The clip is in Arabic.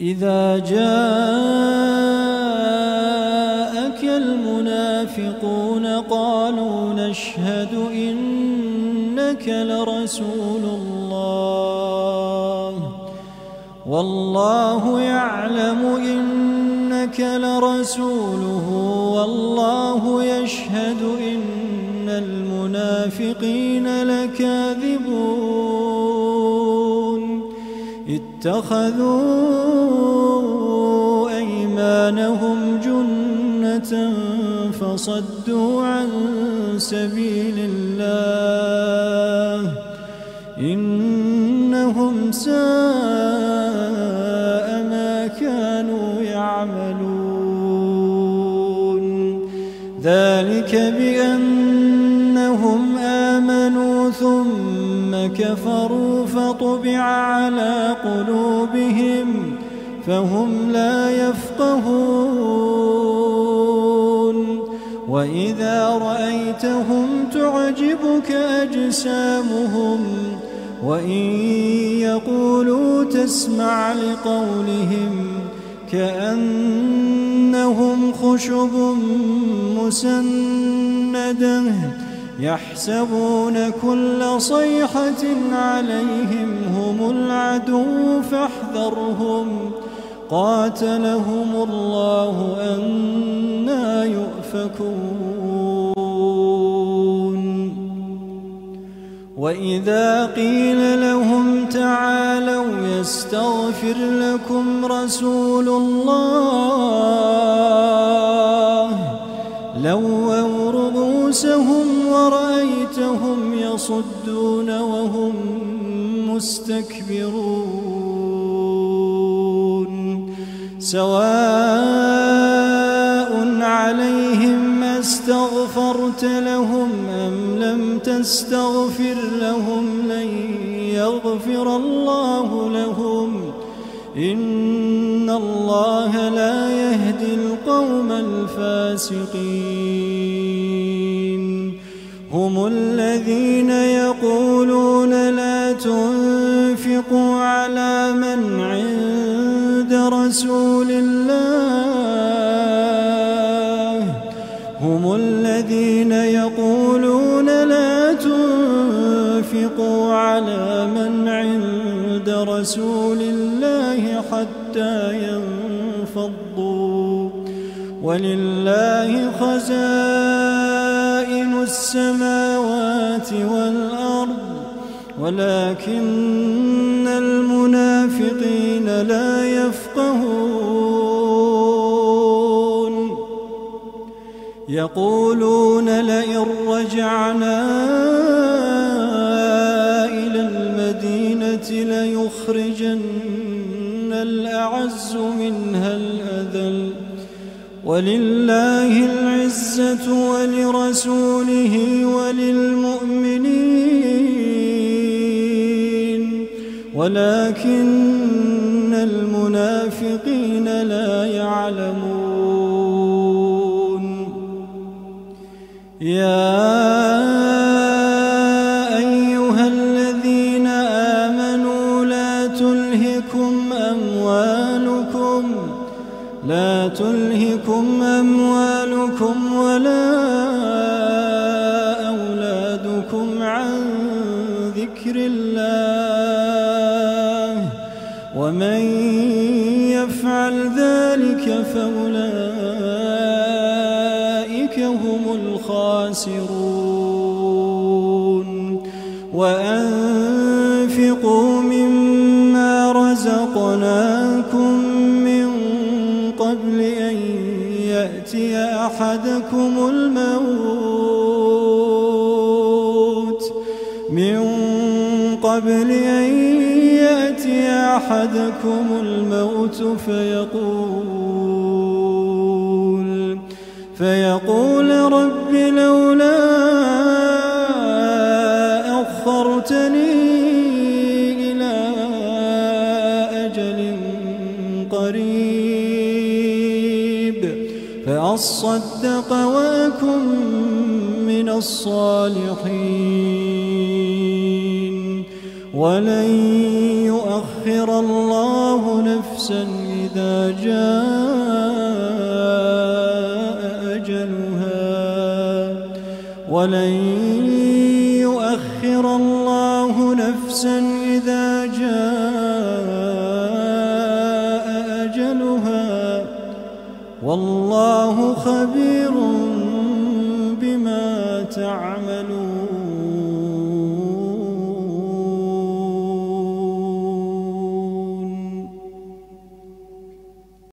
إذا جاءك المنافقون قالوا نشهد إنك لرسول الله والله يعلم إنك لرسوله والله يشهد إن المنافقين لكاذبون اتخذوا أيمانهم جنة فصدوا عن سبيل الله إنهم ساء ما كانوا يعملون ذلك بأنهم آمنوا ثم كفروا فطبع على قلوبهم فهم لا يفقهون وإذا رأيتهم تعجبك أجسامهم وإن يقولوا تسمع لقولهم كأنهم خشب مسندة يحسبون كل صيحة عليهم هم العدو فاحذرهم قاتلهم الله أنى يؤفكون وإذا قيل لهم تعالوا يستغفر لكم رسول الله لووا رؤوسهم ورأيتهم يصدون وهم مستكبرون سواء عليهم استغفرت لهم أم لم تستغفر لهم لن يغفر الله لهم إن الله لا يهدي القوم الفاسقين هم الذين يقولون لا تنفقوا على من عند رسول الله هم الذين يقولون لا تنفقوا على من عند رسول الله حتى ينفضوا ولله خزائن السماوات والأرض ولكن المنافقين لا يفقهون يقولون لئن رجعنا إلى المدينة ليخرجن الأعز منها الأذل ولله العزة ولرسوله وللمؤمنين ولكن المنافقين لا يعلمون يا أيها الذين آمنوا لا تلهكم أموالكم ولا أولادكم عن ذكر الله ومن يفعل ذلك فأولئك هم الخاسرون وأنفقوا مما رزقناكم من قبل أن يأتي أحدكم الموت فيقول رب لولا أخرتني إلى أجل قريب فأصدق وأكن من الصالحين ولن يؤخر الله نفسا نفسا إذا جاء أجلها ولن يؤخر الله نفسا إذا جاء أجلها والله خبير